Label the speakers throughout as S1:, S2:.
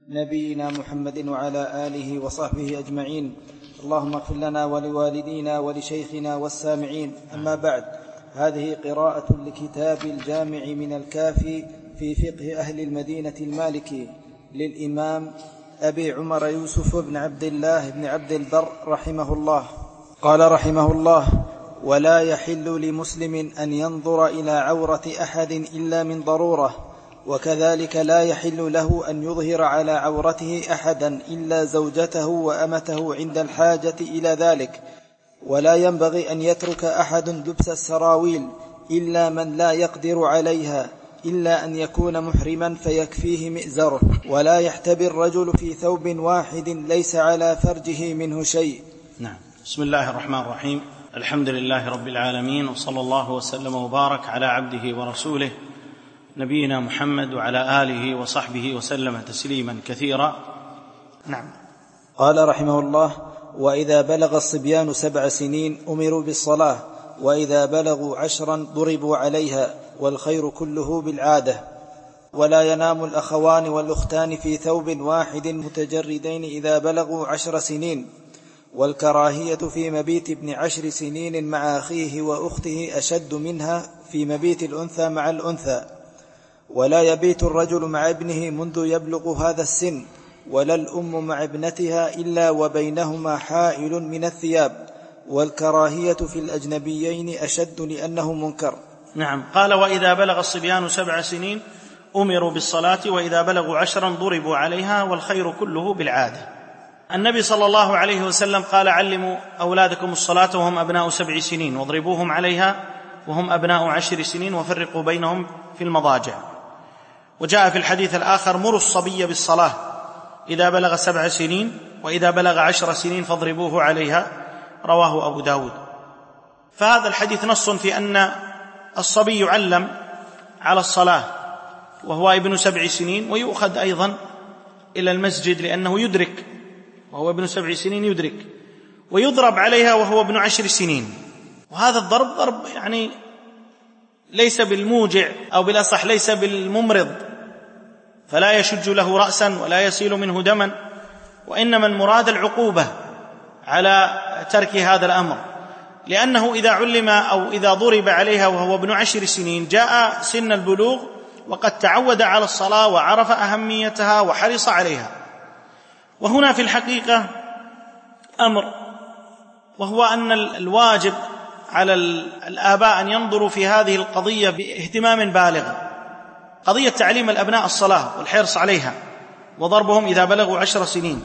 S1: نبينا محمد وعلى آله وصحبه أجمعين. اللهم اغفر لنا ولوالدينا ولشيخنا والسامعين. أما بعد، هذه قراءة لكتاب الجامع من الكافي في فقه أهل المدينة المالكي للإمام أبي عمر يوسف بن عبد الله بن عبد البر رحمه الله. قال رحمه الله: ولا يحل لمسلم أن ينظر إلى عورة أحد إلا من ضرورة، وكذلك لا يحل له أن يظهر على عورته أحدا إلا زوجته وأمته عند الحاجة إلى ذلك، ولا ينبغي أن يترك أحد لبس السراويل إلا من لا يقدر عليها، إلا أن يكون محرما فيكفيه مئزره، ولا يحتبي الرجل في ثوب واحد ليس على فرجه منه شيء.
S2: نعم. بسم الله الرحمن الرحيم. الحمد لله رب العالمين، وصلى الله وسلم وبارك على عبده ورسوله نبينا محمد وعلى آله وصحبه وسلم تسليما كثيرا. نعم.
S1: قال رحمه الله: وإذا بلغ الصبيان 7 سنين أمروا بالصلاة، وإذا بلغوا 10 ضربوا عليها، والخير كله بالعادة. ولا ينام الأخوان والأختان في ثوب واحد متجردين إذا بلغوا 10 سنين، والكراهية في مبيت ابن 10 سنين مع أخيه وأخته أشد منها في مبيت الأنثى مع الأنثى. ولا يبيت الرجل مع ابنه منذ يبلغ هذا السن، ولا الأم مع ابنتها إلا وبينهما حائل من الثياب، والكراهية في الأجنبيين أشد لأنه منكر.
S2: نعم. قال: وإذا بلغ الصبيان 7 سنين أمروا بالصلاة، وإذا بلغوا 10 ضربوا عليها، والخير كله بالعادة. النبي صلى الله عليه وسلم قال: علموا أولادكم الصلاة وهم أبناء 7 سنين، واضربوهم عليها وهم أبناء 10 سنين، وفرقوا بينهم في المضاجع. وجاء في الحديث الآخر: مروا الصبي بالصلاة إذا بلغ 7 سنين، وإذا بلغ 10 سنين فاضربوه عليها، رواه أبو داود. فهذا الحديث نص في أن الصبي يعلم على الصلاة وهو ابن 7 سنين، ويؤخذ أيضا إلى المسجد لأنه يدرك، وهو ابن 7 سنين يدرك، ويضرب عليها وهو ابن 10 سنين. وهذا الضرب ضرب يعني ليس بالموجع، أو بالأصح ليس بالممرض، فلا يشج له رأسا ولا يسيل منه دما، وإنما المراد العقوبة على ترك هذا الأمر، لأنه إذا علم أو إذا ضرب عليها وهو ابن 10 سنين جاء سن البلوغ وقد تعود على الصلاة وعرف أهميتها وحرص عليها. وهنا في الحقيقة أمر، وهو أن الواجب على الآباء أن ينظروا في هذه القضية باهتمام بالغ، قضية تعليم الأبناء الصلاة والحرص عليها، وضربهم إذا بلغوا 10 سنين،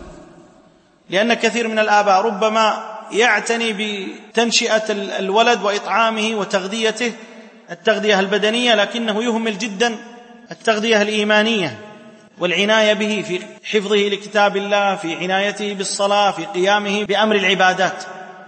S2: لأن كثير من الآباء ربما يعتني بتنشئة الولد وإطعامه وتغذيته، التغذية البدنية، لكنه يهمل جدا التغذية الإيمانية والعناية به في حفظه لكتاب الله، في عنايته بالصلاة، في قيامه بأمر العبادات.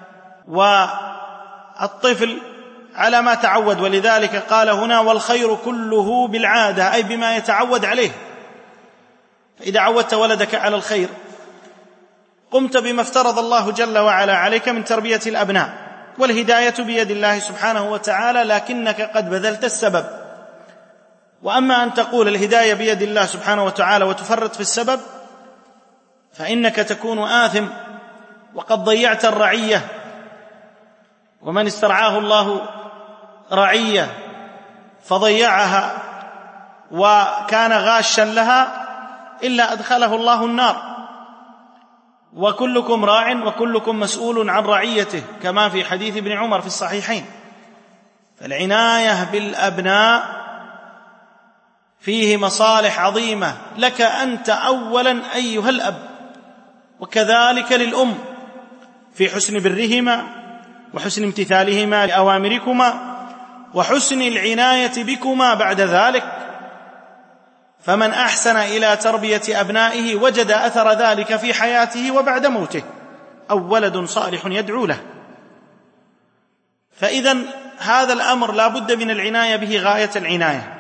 S2: والطفل على ما تعود، ولذلك قال هنا: والخير كله بالعادة، أي بما يتعود عليه. فإذا عودت ولدك على الخير قمت بما افترض الله جل وعلا عليك من تربية الأبناء، والهداية بيد الله سبحانه وتعالى، لكنك قد بذلت السبب. وأما أن تقول الهداية بيد الله سبحانه وتعالى وتفرط في السبب، فإنك تكون آثم وقد ضيعت الرعية. ومن استرعاه الله رعية فضيعها وكان غاشا لها إلا أدخله الله النار. وكلكم راع وكلكم مسؤول عن رعيته، كما في حديث ابن عمر في الصحيحين. فالعناية بالأبناء فيه مصالح عظيمة لك أنت أولا أيها الأب، وكذلك للأم في حسن برهما وحسن امتثالهما لأوامركما وحسن العناية بكما بعد ذلك. فمن أحسن إلى تربية أبنائه وجد أثر ذلك في حياته وبعد موته، أو ولد صالح يدعو له. فإذن هذا الأمر لا بد من العناية به غاية العناية.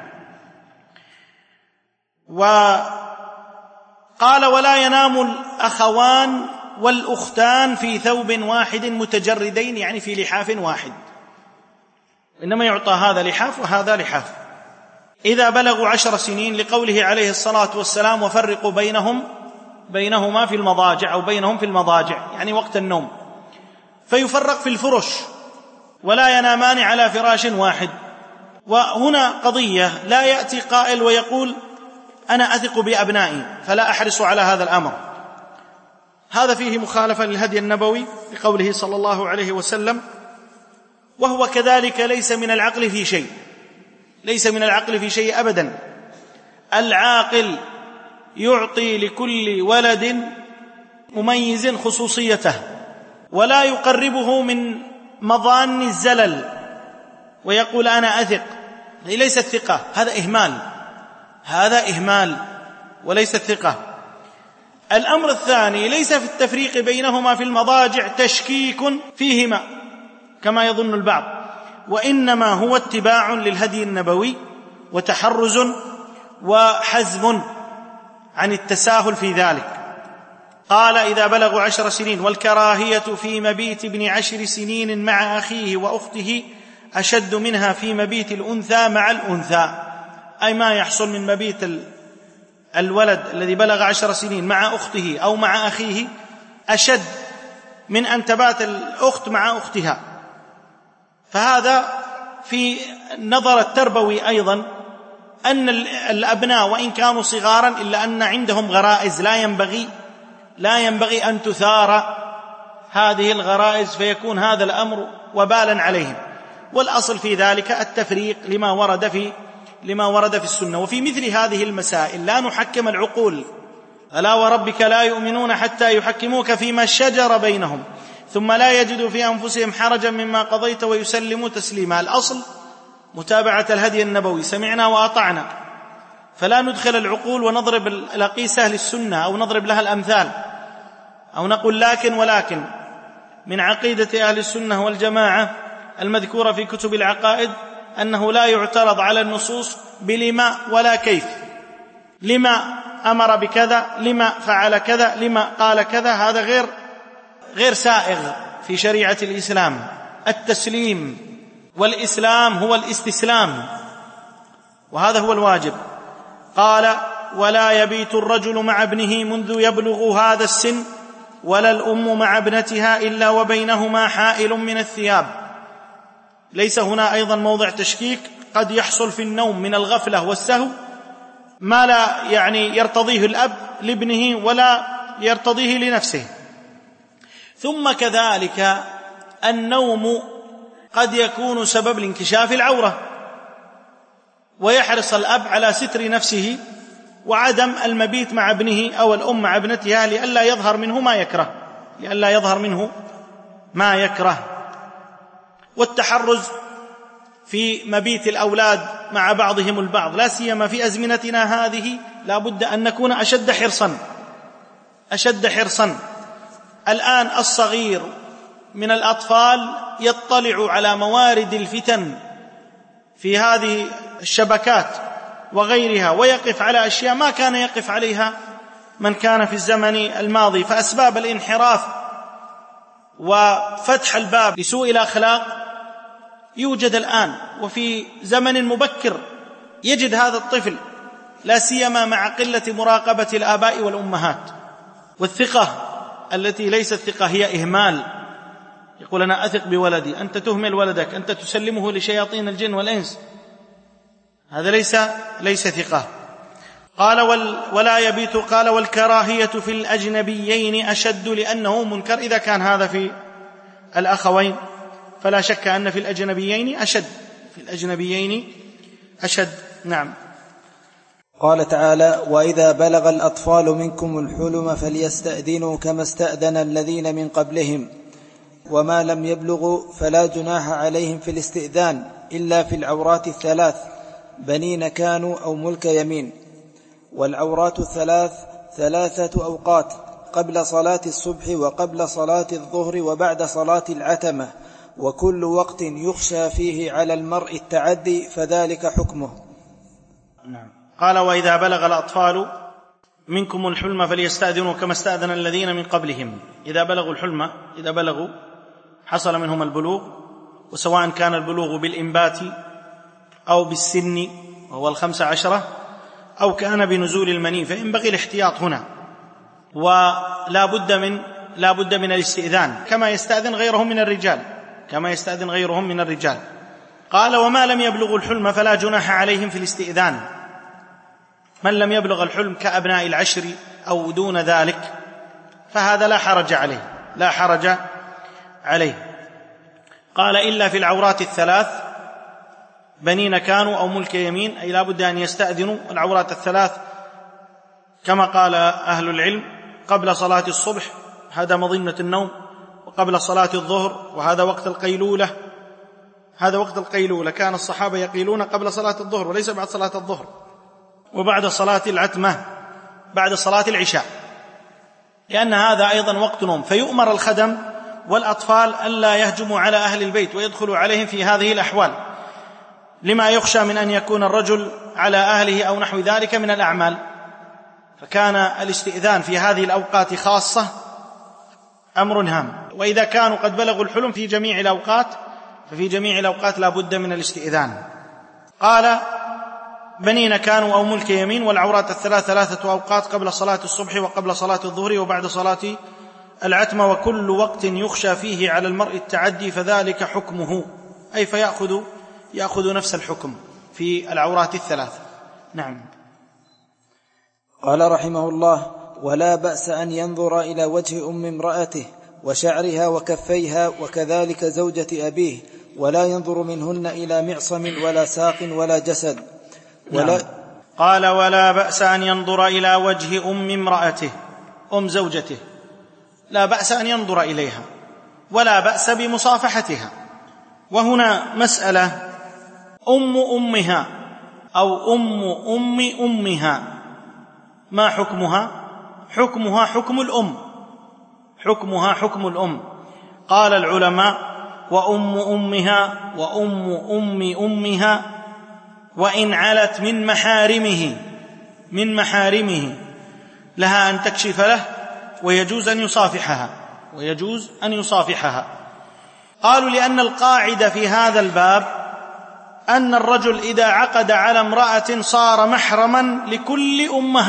S2: وقال: ولا ينام الأخوان والأختان في ثوب واحد متجردين، يعني في لحاف واحد، إنما يعطى هذا لحاف وهذا لحاف إذا بلغوا 10 سنين، لقوله عليه الصلاة والسلام: وفرقوا بينهم بينهما في المضاجع أو بينهم في المضاجع، يعني وقت النوم، فيفرق في الفرش ولا ينامان على فراش واحد. وهنا قضية، لا يأتي قائل ويقول أنا أثق بأبنائي فلا أحرص على هذا الأمر، هذا فيه مخالفة للهدي النبوي لقوله صلى الله عليه وسلم: وهو كذلك ليس من العقل في شيء، ليس من العقل في شيء أبدا. العاقل يعطي لكل ولد مميز خصوصيته ولا يقربه من مظان الزلل ويقول أنا أثق، ليس الثقة، هذا إهمال، هذا إهمال وليس الثقة. الأمر الثاني، ليس في التفريق بينهما في المضاجع تشكيك فيهما كما يظن البعض، وإنما هو اتباع للهدي النبوي وتحرز وحزم عن التساهل في ذلك. قال: إذا بلغوا 10 سنين. والكراهية في مبيت ابن 10 سنين مع أخيه وأخته أشد منها في مبيت الأنثى مع الأنثى، أي ما يحصل من مبيت الولد الذي بلغ 10 سنين مع أخته أو مع أخيه أشد من أن تبات الأخت مع أختها. فهذا في النظر التربوي أيضا، أن الأبناء وإن كانوا صغارا إلا أن عندهم غرائز لا ينبغي أن تثار هذه الغرائز فيكون هذا الأمر وبالا عليهم. والأصل في ذلك التفريق لما ورد في السنة. وفي مثل هذه المسائل لا نحكم العقول، ألا وربك لا يؤمنون حتى يحكموك فيما شجر بينهم ثم لا يجدوا في أنفسهم حرجا مما قضيت ويسلموا تسليما. الأصل متابعة الهدي النبوي، سمعنا وأطعنا، فلا ندخل العقول ونضرب الأقيس أهل السنة أو نضرب لها الأمثال أو نقول لكن ولكن. من عقيدة أهل السنة والجماعة المذكورة في كتب العقائد أنه لا يعترض على النصوص بلما ولا كيف، لما أمر بكذا، لما فعل كذا، لما قال كذا، هذا غير سائغ في شريعة الإسلام. التسليم والإسلام هو الاستسلام، وهذا هو الواجب. قال: ولا يبيت الرجل مع ابنه منذ يبلغ هذا السن ولا الأم مع ابنتها إلا وبينهما حائل من الثياب. ليس هنا أيضا موضع تشكيك، قد يحصل في النوم من الغفلة والسهو ما لا يرتضيه الأب لابنه ولا يرتضيه لنفسه. ثم كذلك النوم قد يكون سبب لانكشاف العورة، ويحرص الأب على ستر نفسه وعدم المبيت مع ابنه أو الأم مع ابنتها لئلا يظهر منه ما يكره. والتحرز في مبيت الأولاد مع بعضهم البعض، لا سيما في أزمنتنا هذه، لا بد أن نكون أشد حرصا. الآن الصغير من الأطفال يطلع على موارد الفتن في هذه الشبكات وغيرها، ويقف على أشياء ما كان يقف عليها من كان في الزمن الماضي. فأسباب الانحراف وفتح الباب لسوء الأخلاق يوجد الآن، وفي زمن مبكر يجد هذا الطفل، لا سيما مع قلة مراقبة الآباء والأمهات. والثقة التي ليست ثقة هي إهمال. يقول أنا أثق بولدي، أنت تهمل ولدك، أنت تسلمه لشياطين الجن والإنس، هذا ليس ثقة. قال: ولا يبيت. قال: والكراهية في الأجنبيين أشد لأنه منكر. إذا كان هذا في الأخوين فلا شك أن في الأجنبيين أشد. نعم.
S1: قال تعالى: وإذا بلغ الأطفال منكم الحلم فليستأذنوا كما استأذن الذين من قبلهم وما لم يبلغوا فلا جناح عليهم في الاستئذان إلا في العورات الثلاث، بنين كانوا أو ملك يمين. والعورات الثلاث 3 أوقات: قبل صلاة الصبح وقبل صلاة الظهر وبعد صلاة العتمة، وكل وقت يخشى فيه على المرء التعدي فذلك حكمه.
S2: نعم. قال: وإذا بلغ الأطفال منكم الحلم فليستأذنوا كما استأذن الذين من قبلهم. إذا بلغوا الحلم، إذا بلغوا حصل منهم البلوغ، وسواء كان البلوغ بالإنبات أو بالسن وهو 15 أو كان بنزول المني، فينبغي الاحتياط هنا، ولا بد من الاستئذان كما يستأذن غيرهم من الرجال. قال: وما لم يبلغوا الحلم فلا جناح عليهم في الاستئذان. من لم يبلغ الحلم كأبناء العشر أو دون ذلك فهذا لا حرج عليه. قال: إلا في العورات الثلاث، بنين كانوا أو ملك يمين، أي لا بد أن يستأذنوا. العورات الثلاث كما قال أهل العلم: قبل صلاة الصبح، هذا مظنة النوم، وقبل صلاة الظهر، وهذا وقت القيلولة. كان الصحابة يقيلون قبل صلاة الظهر وليس بعد صلاة الظهر، وبعد صلاة العتمة بعد صلاة العشاء، لأن هذا أيضا وقت نوم. فيؤمر الخدم والأطفال ألا يهجموا على أهل البيت ويدخلوا عليهم في هذه الأحوال، لما يخشى من أن يكون الرجل على أهله أو نحو ذلك من الأعمال. فكان الاستئذان في هذه الأوقات خاصة أمر هام. وإذا كانوا قد بلغوا الحلم في جميع الأوقات ففي جميع الأوقات لا بد من الاستئذان. قال: بنين كانوا أو ملك يمين، والعورات الثلاث 3 أوقات: قبل صلاة الصبح وقبل صلاة الظهر وبعد صلاة العتمة، وكل وقت يخشى فيه على المرء التعدي فذلك حكمه، أي يأخذ نفس الحكم في العورات الثلاث. نعم.
S1: قال رحمه الله: ولا بأس أن ينظر إلى وجه أم امرأته وشعرها وكفيها، وكذلك زوجة أبيه، ولا ينظر منهن إلى معصم ولا ساق ولا جسد.
S2: نعم. قال: ولا بأس أن ينظر إلى وجه أم امرأته، أم زوجته، لا بأس أن ينظر إليها، ولا بأس بمصافحتها. وهنا مسألة: أمها أو أمها، ما حكمها؟ حكمها حكم الأم. قال العلماء: أمها أمها وإن علت من محارمه لها أن تكشف له، ويجوز أن يصافحها. قالوا: لأن القاعدة في هذا الباب أن الرجل إذا عقد على امرأة صار محرما لكل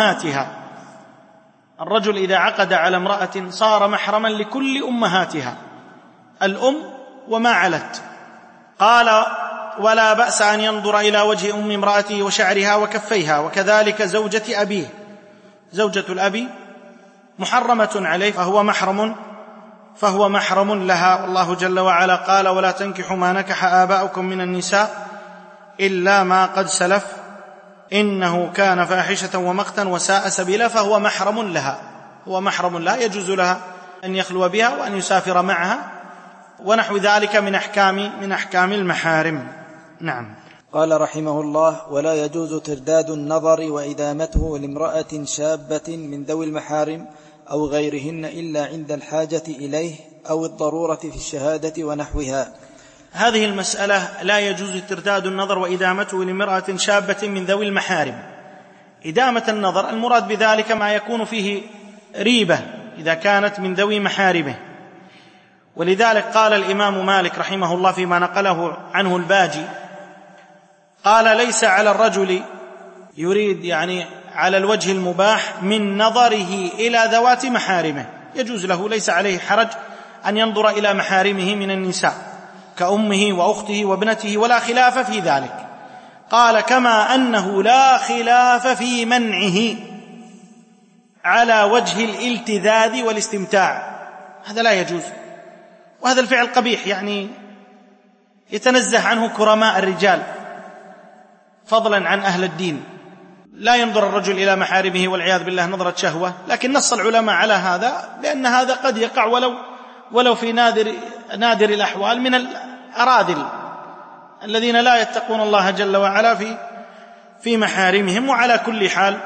S2: أمهاتها، الأم وما علت. قال: ولا بأس أن ينظر إلى وجه أم امرأته وشعرها وكفيها، وكذلك زوجة أبيه. زوجة الأب محرمة عليه فهو محرم لها. والله جل وعلا قال: ولا تنكحوا ما نكح آباؤكم من النساء إلا ما قد سلف إنه كان فاحشة ومقتا وساء سبيلا. فهو محرم لها، يجوز لها أن يخلو بها وأن يسافر معها ونحو ذلك من أحكام المحارم. نعم.
S1: قال رحمه الله: ولا يجوز ترداد النظر وإدامته لامرأة شابة من ذوي المحارم أو غيرهن إلا عند الحاجة إليه أو الضرورة في الشهادة ونحوها.
S2: هذه المسألة: لا يجوز ترداد النظر وإدامته لامرأة شابة من ذوي المحارم. إدامة النظر المراد بذلك ما يكون فيه ريبة إذا كانت من ذوي محارمه. ولذلك قال الإمام مالك رحمه الله فيما نقله عنه الباجي، قال: ليس على الرجل، يريد يعني على الوجه المباح، من نظره إلى ذوات محارمه، يجوز له، ليس عليه حرج أن ينظر إلى محارمه من النساء كأمه وأخته وابنته، ولا خلاف في ذلك. قال: كما أنه لا خلاف في منعه على وجه الالتذاذ والاستمتاع، هذا لا يجوز. وهذا الفعل قبيح، يعني يتنزه عنه كرماء الرجال فضلا عن أهل الدين. لا ينظر الرجل إلى محارمه والعياذ بالله نظرة شهوة، لكن نص العلماء على هذا لأن هذا قد يقع ولو في نادر الأحوال من الأراذل الذين لا يتقون الله جل وعلا في محارمهم. وعلى كل حال،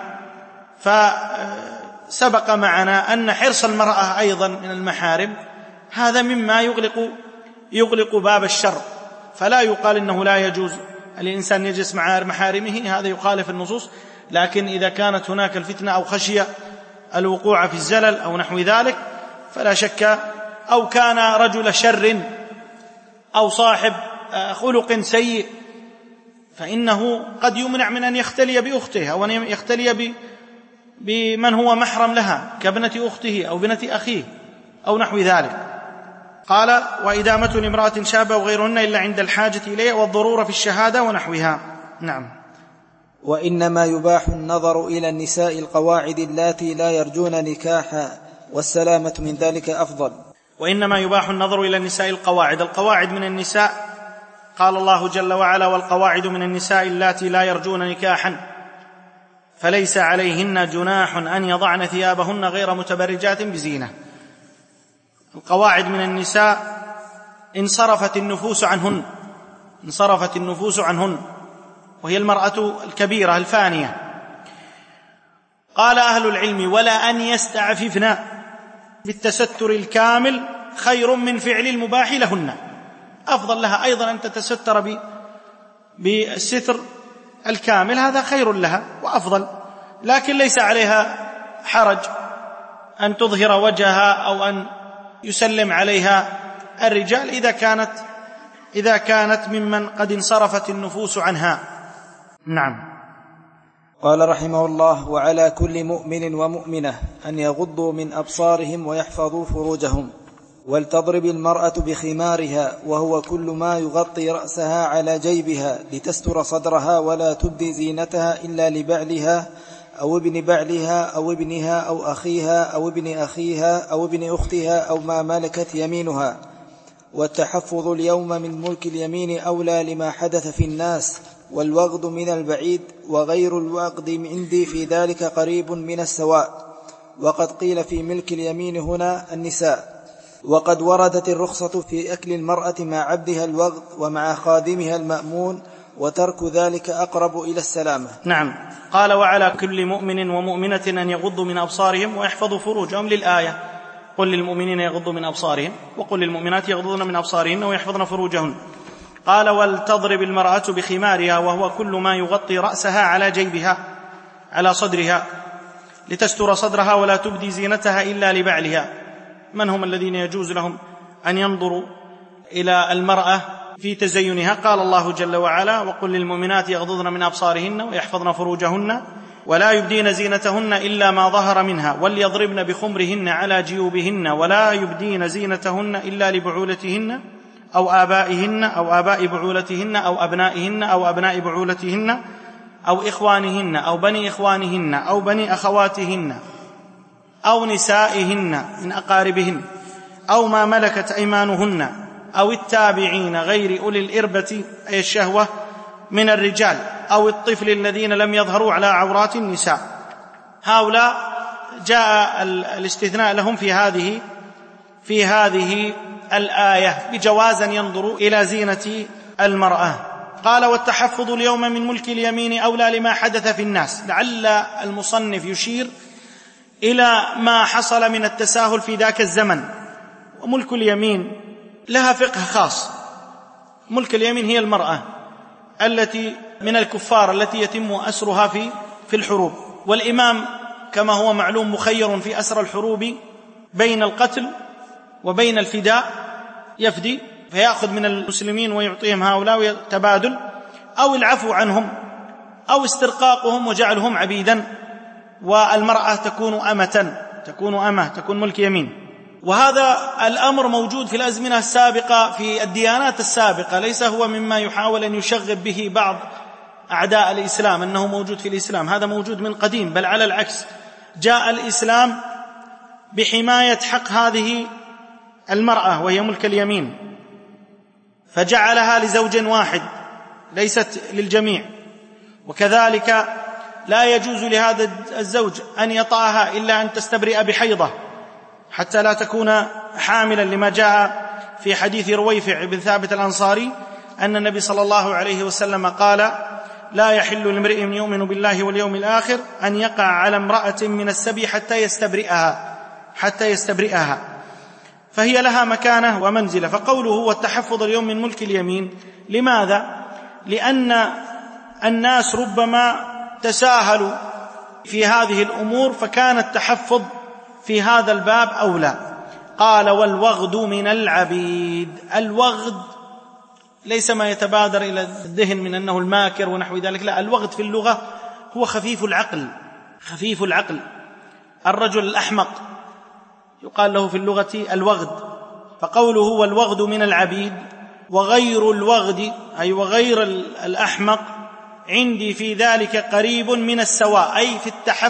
S2: فسبق معنا أن حرص المرأة أيضا من المحارم هذا مما يغلق باب الشر، فلا يقال إنه لا يجوز الإنسان يجلس مع محارمه، هذا يخالف النصوص. لكن إذا كانت هناك الفتنة أو خشية الوقوع في الزلل أو نحو ذلك فلا شك، أو كان رجل شر أو صاحب خلق سيء، فإنه قد يمنع من أن يختلي بأخته أو أن يختلي بمن هو محرم لها كابنة أخته أو بنة أخيه أو نحو ذلك. قال: وإدامة لامرأة شابة وغيرهن إلا عند الحاجة إليه والضرورة في الشهادة ونحوها. نعم.
S1: وإنما يباح النظر إلى النساء القواعد اللاتي لا يرجون نكاحا، والسلامة من ذلك أفضل.
S2: وإنما يباح النظر إلى النساء القواعد من النساء، قال الله جل وعلا: والقواعد من النساء اللاتي لا يرجون نكاحا فليس عليهن جناح أن يضعن ثيابهن غير متبرجات بزينة. القواعد من النساء انصرفت النفوس عنهن، وهي المرأة الكبيرة الفانية. قال أهل العلم: ولا أن يستعففن بالتستر الكامل خير من فعل المباح لهن. أفضل لها أيضا أن تتستر بالستر الكامل، هذا خير لها وأفضل، لكن ليس عليها حرج أن تظهر وجهها أو أن يسلم عليها الرجال إذا كانت ممن قد انصرفت النفوس عنها. نعم.
S1: قال رحمه الله: وعلى كل مؤمن ومؤمنة أن يغضوا من أبصارهم ويحفظوا فروجهم، ولتضرب المرأة بخمارها، وهو كل ما يغطي رأسها على جيبها لتستر صدرها، ولا تبدي زينتها إلا لبعلها أو ابن بعلها أو ابنها أو أخيها أو ابن أخيها أو ابن أختها أو ما ملكت يمينها. والتحفظ اليوم من ملك اليمين أولى لما حدث في الناس، والوغد من البعيد، وغير الوغد عندي في ذلك قريب من السواء. وقد قيل في ملك اليمين هنا النساء. وقد وردت الرخصة في أكل المرأة مع عبدها الوغد ومع خادمها المأمون، وترك ذلك أقرب إلى السلامة.
S2: نعم. قال: وعلى كل مؤمن ومؤمنة أن يغضوا من أبصارهم ويحفظوا فروجهم للآية: قل للمؤمنين يغضوا من أبصارهم وقل للمؤمنات يغضضن من أبصارهن ويحفظن فروجهن. قال: ولتضرب المرأة بخمارها، وهو كل ما يغطي رأسها على جيبها على صدرها لتستر صدرها، ولا تبدي زينتها إلا لبعلها. من هم الذين يجوز لهم أن ينظروا إلى المرأة في تزينها؟ قال الله جل وعلا: وقل للمؤمنات يغضضن من أبصارهن ويحفظن فروجهن ولا يبدين زينتهن إلا ما ظهر منها، وليضربن بخمرهن على جيوبهن، ولا يبدين زينتهن إلا لبعولتهن أو آبائهن أو آباء بعولتهن أو أبنائهن أو أبناء بعولتهن أو إخوانهن أو بني إخوانهن أو بني أخواتهن أو نسائهن من أقاربهن أو ما ملكت أيمانهن أو التابعين غير أولي الإربة أي الشهوة من الرجال أو الطفل الذين لم يظهروا على عورات النساء. هؤلاء جاء الاستثناء لهم في هذه الآية بجواز أن ينظروا إلى زينة المرأة. قال: والتحفظ اليوم من ملك اليمين أولى لما حدث في الناس. لعل المصنف يشير إلى ما حصل من التساهل في ذاك الزمن. وملك اليمين لها فقه خاص. ملك اليمين هي المرأة التي من الكفار التي يتم أسرها في الحروب، والإمام كما هو معلوم مخير في أسر الحروب بين القتل وبين الفداء، يفدي فيأخذ من المسلمين ويعطيهم هؤلاء تبادل، أو العفو عنهم أو استرقاقهم وجعلهم عبيدا، والمرأة تكون ملك يمين. وهذا الأمر موجود في الأزمنة السابقة في الديانات السابقة، ليس هو مما يحاول أن يشغب به بعض أعداء الإسلام أنه موجود في الإسلام، هذا موجود من قديم، بل على العكس جاء الإسلام بحماية حق هذه المرأة وهي ملك اليمين، فجعلها لزوج واحد ليست للجميع. وكذلك لا يجوز لهذا الزوج أن يطأها إلا أن تستبرئ بحيضة حتى لا تكون حاملا، لما جاء في حديث رويفع بن ثابت الأنصاري أن النبي صلى الله عليه وسلم قال: لا يحل لامرئ يؤمن بالله واليوم الآخر أن يقع على امرأة من السبي حتى يستبرئها، فهي لها مكانة ومنزلة. فقوله والتحفظ اليوم من ملك اليمين، لماذا؟ لأن الناس ربما تساهلوا في هذه الأمور، فكان التحفظ في هذا الباب أولى. قال: والوغد من العبيد. الوغد ليس ما يتبادر إلى الذهن من أنه الماكر ونحو ذلك، لا، الوغد في اللغة هو خفيف العقل، خفيف العقل، الرجل الأحمق يقال له في اللغة الوغد، فقوله والوغد من العبيد وغير الوغد أي وغير الأحمق عندي في ذلك قريب من السواء، أي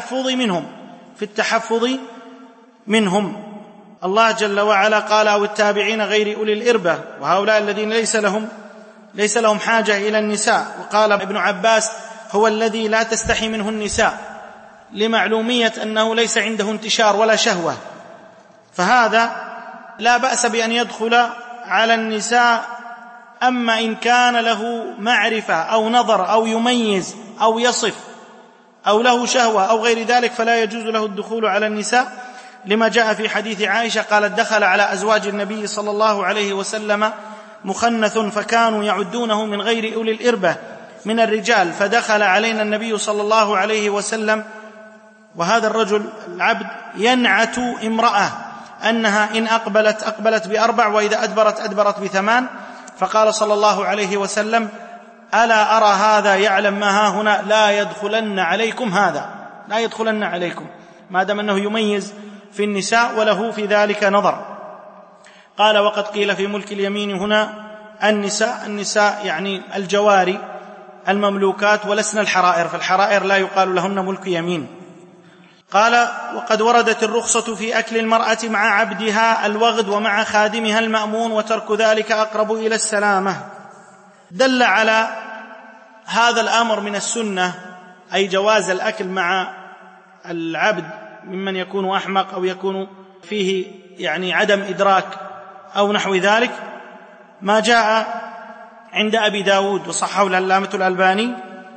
S2: في التحفظ منهم. الله جل وعلا قال أو التابعين غير أولي الإربة، وهؤلاء الذين ليس لهم حاجة إلى النساء. وقال ابن عباس هو الذي لا تستحي منه النساء، لمعلومية أنه ليس عنده انتشار ولا شهوة، فهذا لا بأس بأن يدخل على النساء. أما إن كان له معرفة أو نظر أو يميز أو يصف أو له شهوة أو غير ذلك فلا يجوز له الدخول على النساء، لما جاء في حديث عائشة قالت دخل على أزواج النبي صلى الله عليه وسلم مخنث فكانوا يعدونه من غير أولي الإربة من الرجال، فدخل علينا النبي صلى الله عليه وسلم وهذا الرجل العبد ينعت امرأة أنها إن أقبلت ب4 وإذا أدبرت ب8، فقال صلى الله عليه وسلم ألا أرى هذا يعلم ما ها هنا لا يدخلن عليكم، ما دام أنه يميز في النساء وله في ذلك نظر. قال وقد قيل في ملك اليمين هنا النساء يعني الجواري المملوكات ولسن الحرائر، فالحرائر لا يقال لهن ملك يمين. قال وقد وردت الرخصة في أكل المرأة مع عبدها الوغد ومع خادمها المأمون، وترك ذلك أقرب إلى السلامة. دل على هذا الأمر من السنة أي جواز الأكل مع العبد ممن يكون أحمق أو يكون فيه يعني عدم إدراك أو نحو ذلك، ما جاء عند أبي داود وصححه العلامة الألباني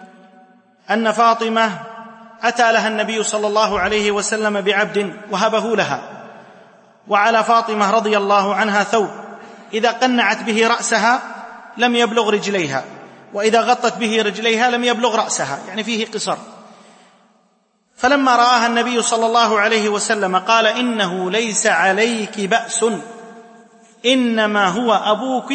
S2: أن فاطمة أتى لها النبي صلى الله عليه وسلم بعبد وهبه لها، وعلى فاطمة رضي الله عنها ثوب إذا قنعت به رأسها لم يبلغ رجليها، وإذا غطت به رجليها لم يبلغ رأسها، يعني فيه قصر. فلما رآها النبي صلى الله عليه وسلم قال إنه ليس عليك بأس، إنما هو أبوك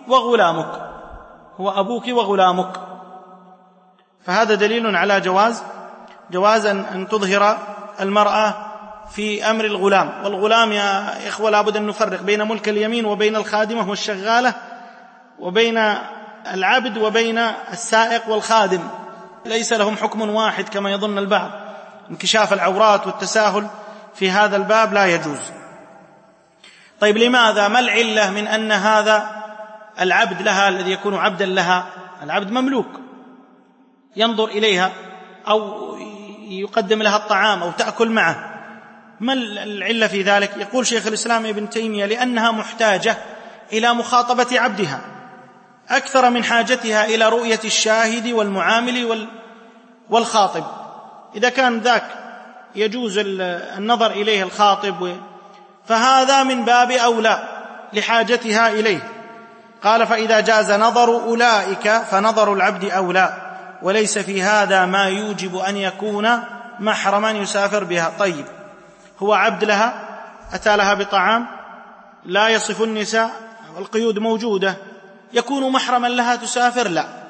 S2: وغلامك. فهذا دليل على جواز أن تظهر المرأة في أمر الغلام. والغلام يا إخوة لابد أن نفرق بين ملك اليمين وبين الخادمة والشغالة وبين العبد وبين السائق والخادم، ليس لهم حكم واحد كما يظن البعض. انكشاف العورات والتساهل في هذا الباب لا يجوز. طيب لماذا؟ ما العلة من أن هذا العبد لها الذي يكون عبدا لها، العبد مملوك ينظر إليها أو يقدم لها الطعام أو تأكل معه، ما العلة في ذلك؟ يقول شيخ الإسلام ابن تيمية لأنها محتاجة إلى مخاطبة عبدها أكثر من حاجتها إلى رؤية الشاهد والمعامل والخاطب. إذا كان ذاك يجوز النظر إليه الخاطب، فهذا من باب أولى لحاجتها إليه. قال فإذا جاز نظر أولئك فنظر العبد أولى، وليس في هذا ما يوجب أن يكون محرما يسافر بها. طيب هو عبد لها، أتى لها بطعام، لا يصف النساء والقيود موجودة، يكون محرما لها تسافر؟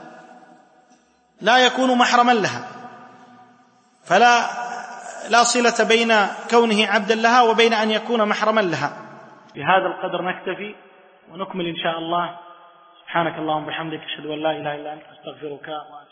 S2: لا يكون محرما لها، فلا صلة بين كونه عبدا لها وبين أن يكون محرما لها. بهذا القدر نكتفي ونكمل إن شاء الله. سبحانك اللهم وبحمدك أشهد أن لا إله إلا أنت أستغفرك